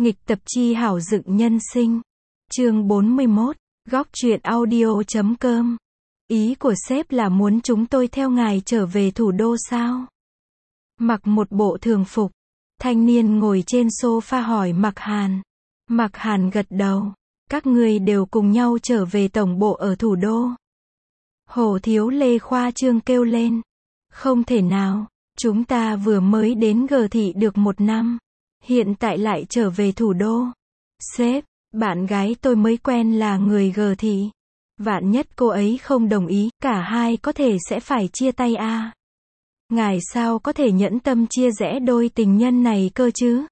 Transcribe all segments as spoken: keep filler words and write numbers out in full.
Nghịch tập chi hảo dựng nhân sinh. Chương bốn mươi mốt, góc truyện audio.com. Ý của sếp là muốn chúng tôi theo ngài trở về thủ đô sao? Mặc một bộ thường phục, thanh niên ngồi trên sofa hỏi Mạc Hàn. Mạc Hàn gật đầu. Các người đều cùng nhau trở về tổng bộ ở thủ đô. Hồ Thiếu Lê khoa trương kêu lên. Không thể nào, chúng ta vừa mới đến G thị được một năm. Hiện tại lại trở về thủ đô. Sếp, bạn gái tôi mới quen là người G thị. Vạn nhất cô ấy không đồng ý, cả hai có thể sẽ phải chia tay à. Ngài sao có thể nhẫn tâm chia rẽ đôi tình nhân này cơ chứ?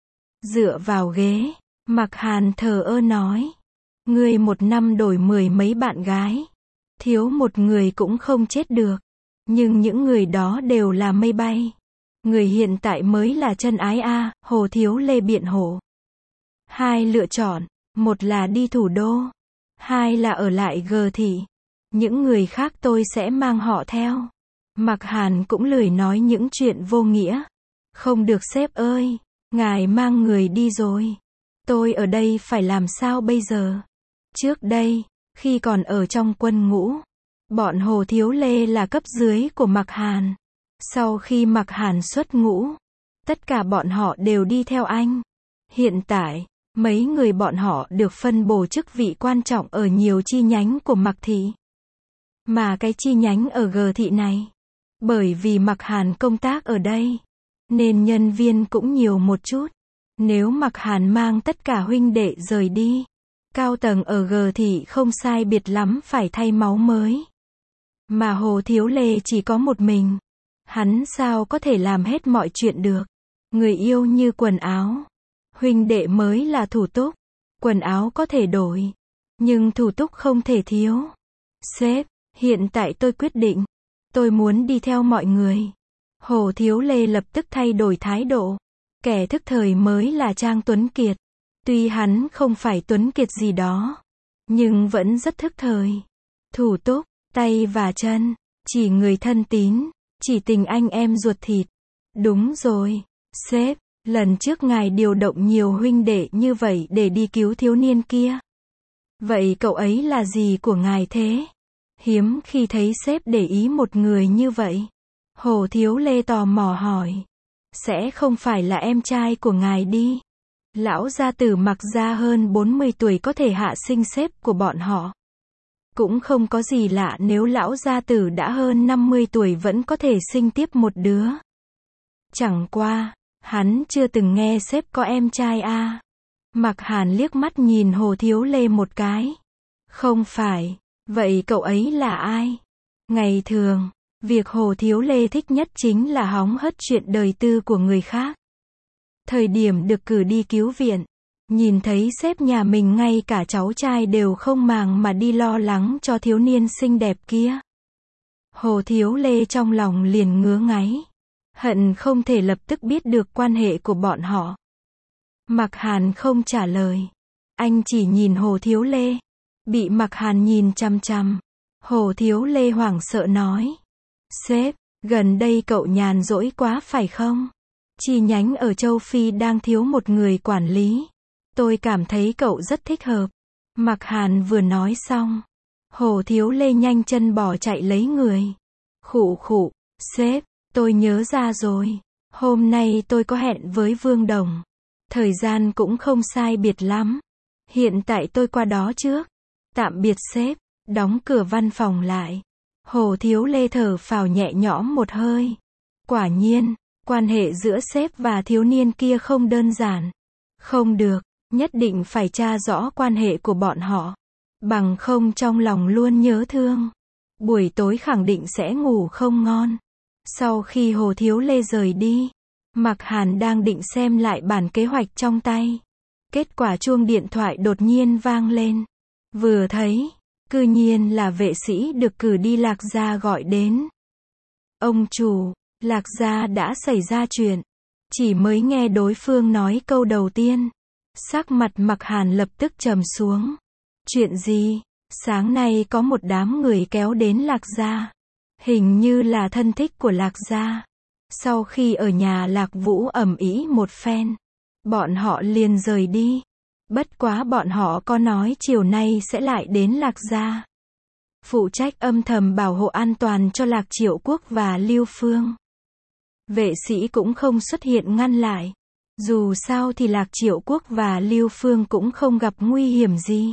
Dựa vào ghế, Mạc Hàn thờ ơ nói. Người một năm đổi mười mấy bạn gái. Thiếu một người cũng không chết được. Nhưng những người đó đều là mây bay. Người hiện tại mới là chân ái a, à, Hồ Thiếu Lê biện hộ. Hai lựa chọn, một là đi thủ đô, hai là ở lại G thị. Những người khác tôi sẽ mang họ theo. Mạc Hàn cũng lười nói những chuyện vô nghĩa. Không được sếp ơi, ngài mang người đi rồi. Tôi ở đây phải làm sao bây giờ? Trước đây, khi còn ở trong quân ngũ, bọn Hồ Thiếu Lê là cấp dưới của Mạc Hàn. Sau khi Mạc Hàn xuất ngũ, tất cả bọn họ đều đi theo anh. Hiện tại, mấy người bọn họ được phân bổ chức vị quan trọng ở nhiều chi nhánh của Mạc thị. Mà cái chi nhánh ở G thị này, bởi vì Mạc Hàn công tác ở đây, nên nhân viên cũng nhiều một chút. Nếu Mạc Hàn mang tất cả huynh đệ rời đi, cao tầng ở G thị không sai biệt lắm phải thay máu mới. Mà Hồ Thiếu Lê chỉ có một mình. Hắn sao có thể làm hết mọi chuyện được? Người yêu như quần áo. Huynh đệ mới là thủ túc. Quần áo có thể đổi, nhưng thủ túc không thể thiếu. Sếp, hiện tại tôi quyết định. Tôi muốn đi theo mọi người. Hồ Thiếu Lê lập tức thay đổi thái độ. Kẻ thức thời mới là Trang Tuấn Kiệt. Tuy hắn không phải Tuấn Kiệt gì đó, nhưng vẫn rất thức thời. Thủ túc, tay và chân, chỉ người thân tín. Chỉ tình anh em ruột thịt. Đúng rồi, sếp, lần trước ngài điều động nhiều huynh đệ như vậy để đi cứu thiếu niên kia. Vậy cậu ấy là gì của ngài thế? Hiếm khi thấy sếp để ý một người như vậy. Hồ Thiếu Lê tò mò hỏi. Sẽ không phải là em trai của ngài đi. Lão gia tử Mạc gia hơn bốn mươi tuổi có thể hạ sinh sếp của bọn họ. Cũng không có gì lạ nếu lão gia tử đã hơn năm mươi tuổi vẫn có thể sinh tiếp một đứa. Chẳng qua, hắn chưa từng nghe sếp có em trai a. À. Mạc Hàn liếc mắt nhìn Hồ Thiếu Lê một cái. Không phải, vậy cậu ấy là ai? Ngày thường, việc Hồ Thiếu Lê thích nhất chính là hóng hớt chuyện đời tư của người khác. Thời điểm được cử đi cứu viện, nhìn thấy sếp nhà mình ngay cả cháu trai đều không màng mà đi lo lắng cho thiếu niên xinh đẹp kia. Hồ Thiếu Lê trong lòng liền ngứa ngáy. Hận không thể lập tức biết được quan hệ của bọn họ. Mạc Hàn không trả lời. Anh chỉ nhìn Hồ Thiếu Lê. Bị Mạc Hàn nhìn chằm chằm. Hồ Thiếu Lê hoảng sợ nói. Sếp, gần đây cậu nhàn rỗi quá phải không? Chi nhánh ở châu Phi đang thiếu một người quản lý. Tôi cảm thấy cậu rất thích hợp. Mạc Hàn vừa nói xong, Hồ Thiếu Lê nhanh chân bỏ chạy lấy người. Khụ khụ, sếp, tôi nhớ ra rồi. Hôm nay tôi có hẹn với Vương Đồng. Thời gian cũng không sai biệt lắm. Hiện tại tôi qua đó trước. Tạm biệt sếp, đóng cửa văn phòng lại. Hồ Thiếu Lê thở phào nhẹ nhõm một hơi. Quả nhiên, quan hệ giữa sếp và thiếu niên kia không đơn giản. Không được. Nhất định phải tra rõ quan hệ của bọn họ. Bằng không trong lòng luôn nhớ thương. Buổi tối khẳng định sẽ ngủ không ngon. Sau khi Hồ Thiếu Lê rời đi, Mạc Hàn đang định xem lại bản kế hoạch trong tay. Kết quả chuông điện thoại đột nhiên vang lên. Vừa thấy, cư nhiên là vệ sĩ được cử đi Lạc Gia gọi đến. Ông chủ, Lạc Gia đã xảy ra chuyện. Chỉ mới nghe đối phương nói câu đầu tiên, sắc mặt Mạc Hàn lập tức trầm xuống. Chuyện gì? Sáng nay có một đám người kéo đến Lạc Gia. Hình như là thân thích của Lạc Gia. Sau khi ở nhà Lạc Vũ ầm ĩ một phen, Bọn họ liền rời đi. Bất quá bọn họ có nói chiều nay sẽ lại đến Lạc gia. Phụ trách âm thầm bảo hộ an toàn cho Lạc Triệu Quốc và Lưu Phương. Vệ sĩ cũng không xuất hiện ngăn lại. Dù sao thì Lạc Triệu Quốc và Lưu Phương cũng không gặp nguy hiểm gì.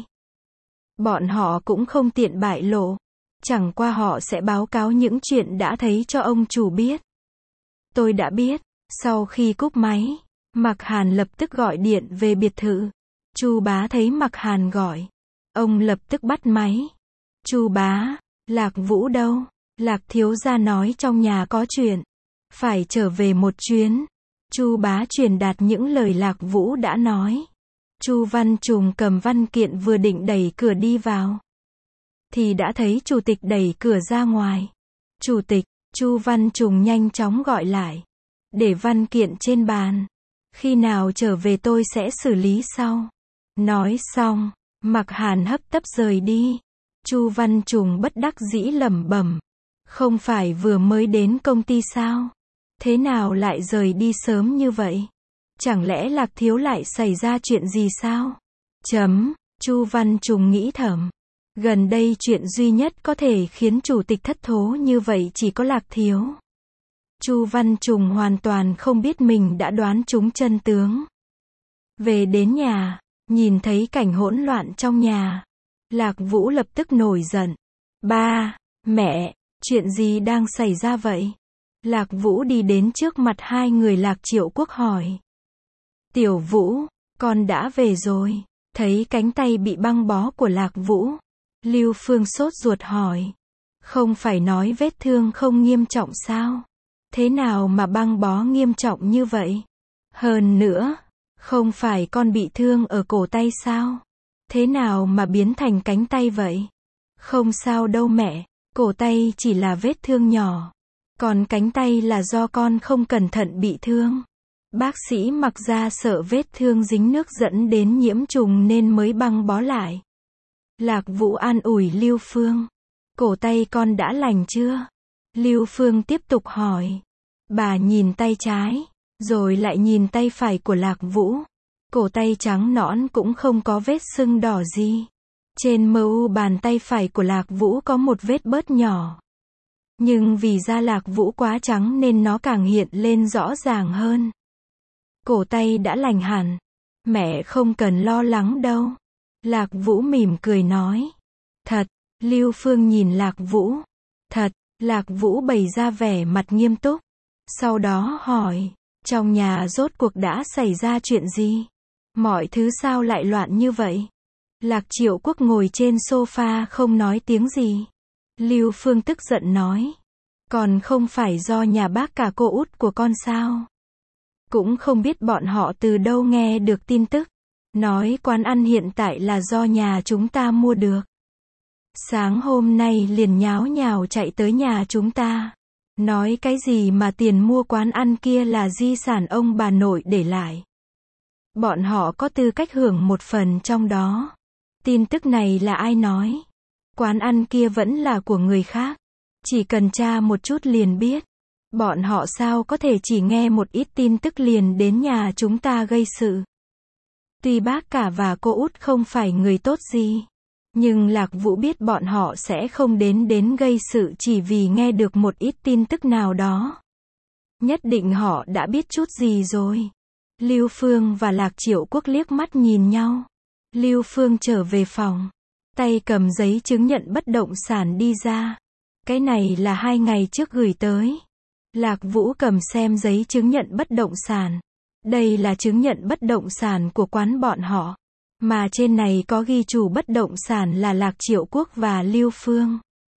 Bọn họ cũng không tiện bại lộ. Chẳng qua họ sẽ báo cáo những chuyện đã thấy cho ông chủ biết. Tôi đã biết. Sau khi cúp máy, Mạc Hàn lập tức gọi điện về biệt thự. Chu bá thấy Mạc Hàn gọi. Ông lập tức bắt máy. Chu bá, Lạc Vũ đâu? Lạc thiếu gia nói trong nhà có chuyện. Phải trở về một chuyến. Chu bá truyền đạt những lời Lạc Vũ đã nói. Chu Văn Trùng cầm văn kiện vừa định đẩy cửa đi vào. Thì đã thấy chủ tịch đẩy cửa ra ngoài. Chủ tịch, Chu Văn Trùng nhanh chóng gọi lại. Để văn kiện trên bàn. Khi nào trở về tôi sẽ xử lý sau. Nói xong, Mạc Hàn hấp tấp rời đi. Chu Văn Trùng bất đắc dĩ lẩm bẩm. Không phải vừa mới đến công ty sao? Thế nào lại rời đi sớm như vậy? Chẳng lẽ Lạc thiếu lại xảy ra chuyện gì sao? Chấm, Chu Văn Trùng nghĩ thầm. Gần đây chuyện duy nhất có thể khiến chủ tịch thất thố như vậy chỉ có Lạc thiếu. Chu Văn Trùng hoàn toàn không biết mình đã đoán trúng chân tướng. Về đến nhà, nhìn thấy cảnh hỗn loạn trong nhà. Lạc Vũ lập tức nổi giận. Ba, mẹ, chuyện gì đang xảy ra vậy? Lạc Vũ đi đến trước mặt hai người Lạc Triệu Quốc hỏi. Tiểu Vũ, con đã về rồi. Thấy cánh tay bị băng bó của Lạc Vũ. Lưu Phương sốt ruột hỏi. Không phải nói vết thương không nghiêm trọng sao? Thế nào mà băng bó nghiêm trọng như vậy? Hơn nữa, không phải con bị thương ở cổ tay sao? Thế nào mà biến thành cánh tay vậy? Không sao đâu mẹ, cổ tay chỉ là vết thương nhỏ. Còn cánh tay là do con không cẩn thận bị thương. Bác sĩ Mặc ra sợ vết thương dính nước dẫn đến nhiễm trùng nên mới băng bó lại. Lạc Vũ an ủi Lưu Phương. Cổ tay con đã lành chưa? Lưu Phương tiếp tục hỏi. Bà nhìn tay trái, rồi lại nhìn tay phải của Lạc Vũ. Cổ tay trắng nõn cũng không có vết sưng đỏ gì. Trên mu bàn tay phải của Lạc Vũ có một vết bớt nhỏ. Nhưng vì da Lạc Vũ quá trắng nên nó càng hiện lên rõ ràng hơn. Cổ tay đã lành hẳn. Mẹ không cần lo lắng đâu. Lạc Vũ mỉm cười nói. Thật, Lưu Phương nhìn Lạc Vũ. Thật, Lạc Vũ bày ra vẻ mặt nghiêm túc. Sau đó hỏi, trong nhà rốt cuộc đã xảy ra chuyện gì? Mọi thứ sao lại loạn như vậy? Lạc Triệu Quốc ngồi trên sofa không nói tiếng gì. Lưu Phương tức giận nói. Còn không phải do nhà bác cả cô út của con sao? Cũng không biết bọn họ từ đâu nghe được tin tức. Nói quán ăn hiện tại là do nhà chúng ta mua được. Sáng hôm nay liền nháo nhào chạy tới nhà chúng ta. Nói cái gì mà tiền mua quán ăn kia là di sản ông bà nội để lại. Bọn họ có tư cách hưởng một phần trong đó. Tin tức này là ai nói? Quán ăn kia vẫn là của người khác. Chỉ cần tra một chút liền biết. Bọn họ sao có thể chỉ nghe một ít tin tức liền đến nhà chúng ta gây sự. Tuy bác cả và cô út không phải người tốt gì. Nhưng Lạc Vũ biết bọn họ sẽ không đến đến gây sự chỉ vì nghe được một ít tin tức nào đó. Nhất định họ đã biết chút gì rồi. Lưu Phương và Lạc Triệu Quốc liếc mắt nhìn nhau. Lưu Phương trở về phòng. Tay cầm giấy chứng nhận bất động sản đi ra. Cái này là hai ngày trước gửi tới. Lạc Vũ cầm xem giấy chứng nhận bất động sản. Đây là chứng nhận bất động sản của quán bọn họ. Mà trên này có ghi chủ bất động sản là Lạc Triệu Quốc và Lưu Phương.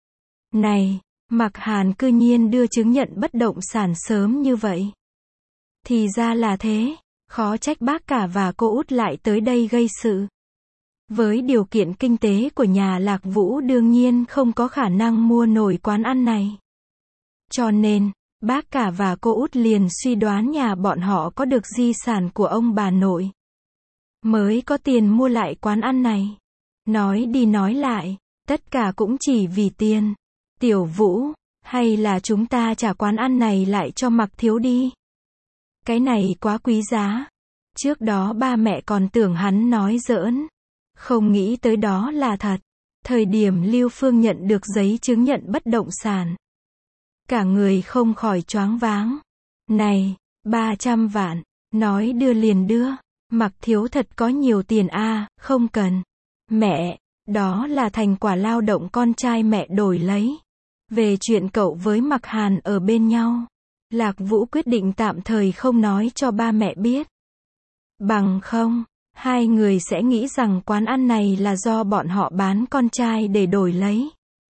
Này, Mạc Hàn cư nhiên đưa chứng nhận bất động sản sớm như vậy. Thì ra là thế, khó trách bác cả và cô út lại tới đây gây sự. Với điều kiện kinh tế của nhà Lạc Vũ đương nhiên không có khả năng mua nổi quán ăn này. Cho nên, bác cả và cô út liền suy đoán nhà bọn họ có được di sản của ông bà nội. Mới có tiền mua lại quán ăn này. Nói đi nói lại, tất cả cũng chỉ vì tiền. Tiểu Vũ, hay là chúng ta trả quán ăn này lại cho Mạc thiếu đi? Cái này quá quý giá. Trước đó ba mẹ còn tưởng hắn nói giỡn. Không nghĩ tới đó là thật. Thời điểm Lưu Phương nhận được giấy chứng nhận bất động sản. Cả người không khỏi choáng váng. Này, ba trăm vạn, nói đưa liền đưa. Mặc Thiếu thật có nhiều tiền a, à, không cần. Mẹ, đó là thành quả lao động con trai mẹ đổi lấy. Về chuyện cậu với Mặc Hàn ở bên nhau, Lạc Vũ quyết định tạm thời không nói cho ba mẹ biết. Bằng không, hai người sẽ nghĩ rằng quán ăn này là do bọn họ bán con trai để đổi lấy.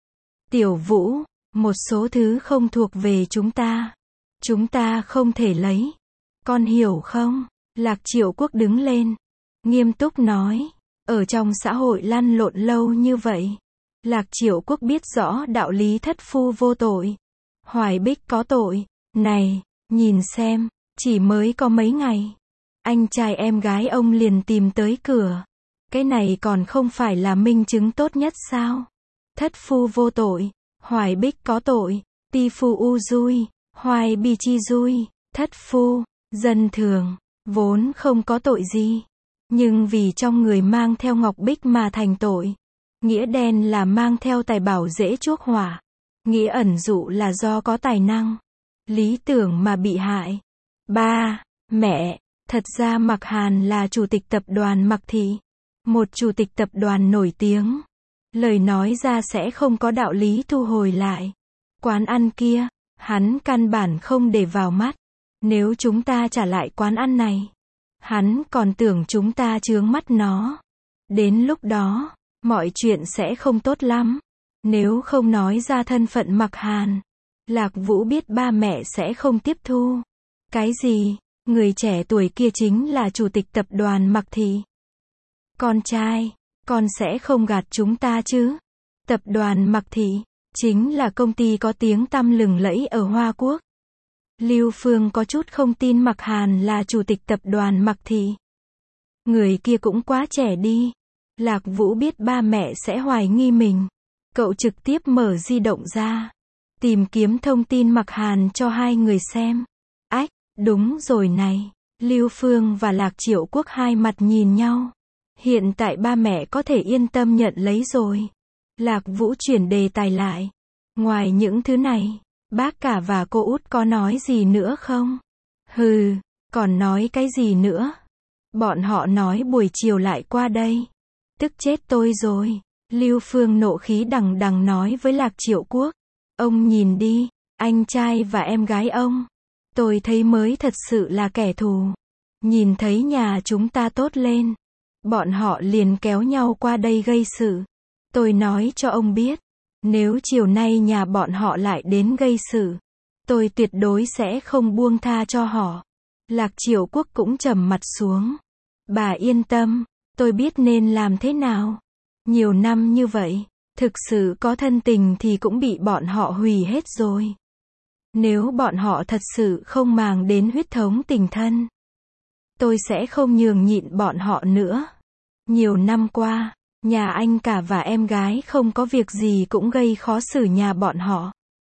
Tiểu Vũ, một số thứ không thuộc về chúng ta. Chúng ta không thể lấy. Con hiểu không? Lạc Triệu Quốc đứng lên, nghiêm túc nói. Ở trong xã hội lăn lộn lâu như vậy, Lạc Triệu Quốc biết rõ đạo lý thất phu vô tội, Hoài Bích có tội. Này, nhìn xem, chỉ mới có mấy ngày, anh trai em gái ông liền tìm tới cửa. Cái này còn không phải là minh chứng tốt nhất sao? Thất phu vô tội, Hoài Bích có tội, Pi phu u dui, Hoài bi chi dui. Thất phu, dân thường, vốn không có tội gì, nhưng vì trong người mang theo ngọc bích mà thành tội. Nghĩa đen là mang theo tài bảo dễ chuốc hỏa. Nghĩa ẩn dụ là do có tài năng, lý tưởng mà bị hại. Ba, mẹ, thật ra Mặc Hàn là chủ tịch tập đoàn Mặc Thị, một chủ tịch tập đoàn nổi tiếng. Lời nói ra sẽ không có đạo lý thu hồi lại. Quán ăn kia, hắn căn bản không để vào mắt. Nếu chúng ta trả lại quán ăn này, hắn còn tưởng chúng ta chướng mắt nó. Đến lúc đó, mọi chuyện sẽ không tốt lắm. Nếu không nói ra thân phận Mặc Hàn, Lạc Vũ biết ba mẹ sẽ không tiếp thu. Cái gì? Người trẻ tuổi kia chính là chủ tịch tập đoàn Mặc Thị. Con trai, con sẽ không gạt chúng ta chứ? Tập đoàn Mặc Thị chính là công ty có tiếng tăm lừng lẫy ở Hoa Quốc. Lưu Phương có chút không tin Mặc Hàn là chủ tịch tập đoàn Mặc Thị. Người kia cũng quá trẻ đi. Lạc Vũ biết ba mẹ sẽ hoài nghi mình. Cậu trực tiếp mở di động ra, tìm kiếm thông tin Mặc Hàn cho hai người xem. Ách, đúng rồi này. Lưu Phương và Lạc Triệu Quốc hai mặt nhìn nhau. Hiện tại ba mẹ có thể yên tâm nhận lấy rồi. Lạc Vũ chuyển đề tài lại. Ngoài những thứ này, bác cả và cô út có nói gì nữa không? Hừ, còn nói cái gì nữa? Bọn họ nói buổi chiều lại qua đây. Tức chết tôi rồi. Lưu Phương nộ khí đằng đằng nói với Lạc Triệu Quốc. Ông nhìn đi, anh trai và em gái ông. Tôi thấy mới thật sự là kẻ thù. Nhìn thấy nhà chúng ta tốt lên, bọn họ liền kéo nhau qua đây gây sự. Tôi nói cho ông biết, nếu chiều nay nhà bọn họ lại đến gây sự, tôi tuyệt đối sẽ không buông tha cho họ. Lạc Triệu Quốc cũng trầm mặt xuống. Bà yên tâm, tôi biết nên làm thế nào. Nhiều năm như vậy, thực sự có thân tình thì cũng bị bọn họ hủy hết rồi. Nếu bọn họ thật sự không màng đến huyết thống tình thân, tôi sẽ không nhường nhịn bọn họ nữa. Nhiều năm qua, nhà anh cả và em gái không có việc gì cũng gây khó xử nhà bọn họ.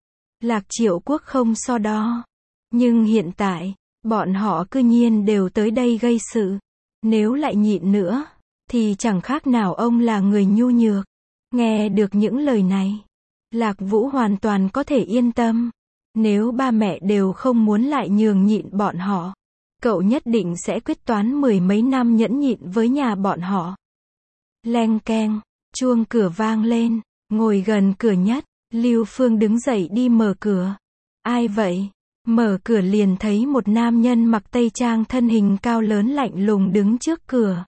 Lạc Triệu Quốc không so đo. Nhưng hiện tại, bọn họ cư nhiên đều tới đây gây sự. Nếu lại nhịn nữa, thì chẳng khác nào ông là người nhu nhược. Nghe được những lời này, Lạc Vũ hoàn toàn có thể yên tâm. Nếu ba mẹ đều không muốn lại nhường nhịn bọn họ, cậu nhất định sẽ quyết toán mười mấy năm nhẫn nhịn với nhà bọn họ. Leng keng, chuông cửa vang lên, ngồi gần cửa nhất, Lưu Phương đứng dậy đi mở cửa. Ai vậy? Mở cửa liền thấy một nam nhân mặc tây trang thân hình cao lớn lạnh lùng đứng trước cửa.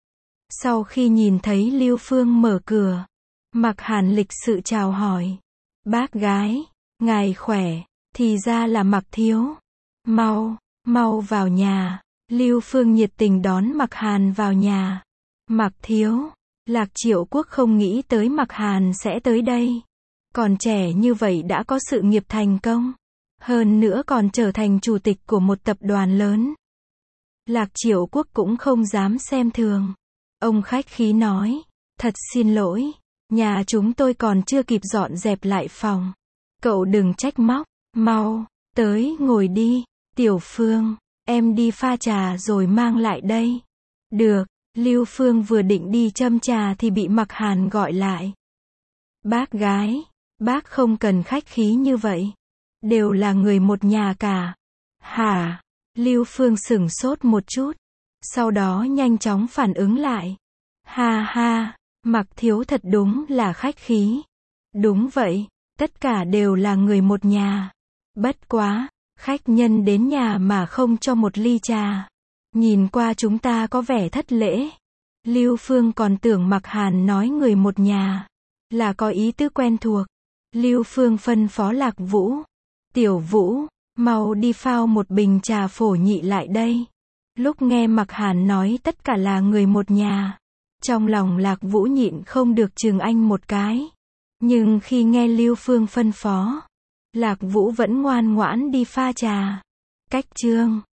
Sau khi nhìn thấy Lưu Phương mở cửa, Mặc Hàn lịch sự chào hỏi. Bác gái, ngài khỏe, thì ra là Mặc thiếu. Mau, mau vào nhà. Lưu Phương nhiệt tình đón Mặc Hàn vào nhà. Mặc thiếu, Lạc Triệu Quốc không nghĩ tới Mặc Hàn sẽ tới đây. Còn trẻ như vậy đã có sự nghiệp thành công. Hơn nữa còn trở thành chủ tịch của một tập đoàn lớn. Lạc Triệu Quốc cũng không dám xem thường. Ông khách khí nói, thật xin lỗi, nhà chúng tôi còn chưa kịp dọn dẹp lại phòng. Cậu đừng trách móc, mau, tới ngồi đi, Tiểu Phương. em đi pha trà rồi mang lại đây. Được, Lưu Phương vừa định đi châm trà thì bị Mặc Hàn gọi lại. Bác gái, bác không cần khách khí như vậy. Đều là người một nhà cả. Hả? Lưu Phương sửng sốt một chút. Sau đó nhanh chóng phản ứng lại. Ha ha, Mặc thiếu thật đúng là khách khí. Đúng vậy, tất cả đều là người một nhà. Bất quá, khách nhân đến nhà mà không cho một ly trà. Nhìn qua chúng ta có vẻ thất lễ. Lưu Phương còn tưởng Mặc Hàn nói người một nhà là có ý tứ quen thuộc. Lưu Phương phân phó Lạc Vũ. Tiểu Vũ, mau đi phao một bình trà phổ nhị lại đây. Lúc nghe Mặc Hàn nói tất cả là người một nhà, trong lòng Lạc Vũ nhịn không được chừng anh một cái. Nhưng khi nghe Lưu Phương phân phó, Lạc Vũ vẫn ngoan ngoãn đi pha trà. Cách chương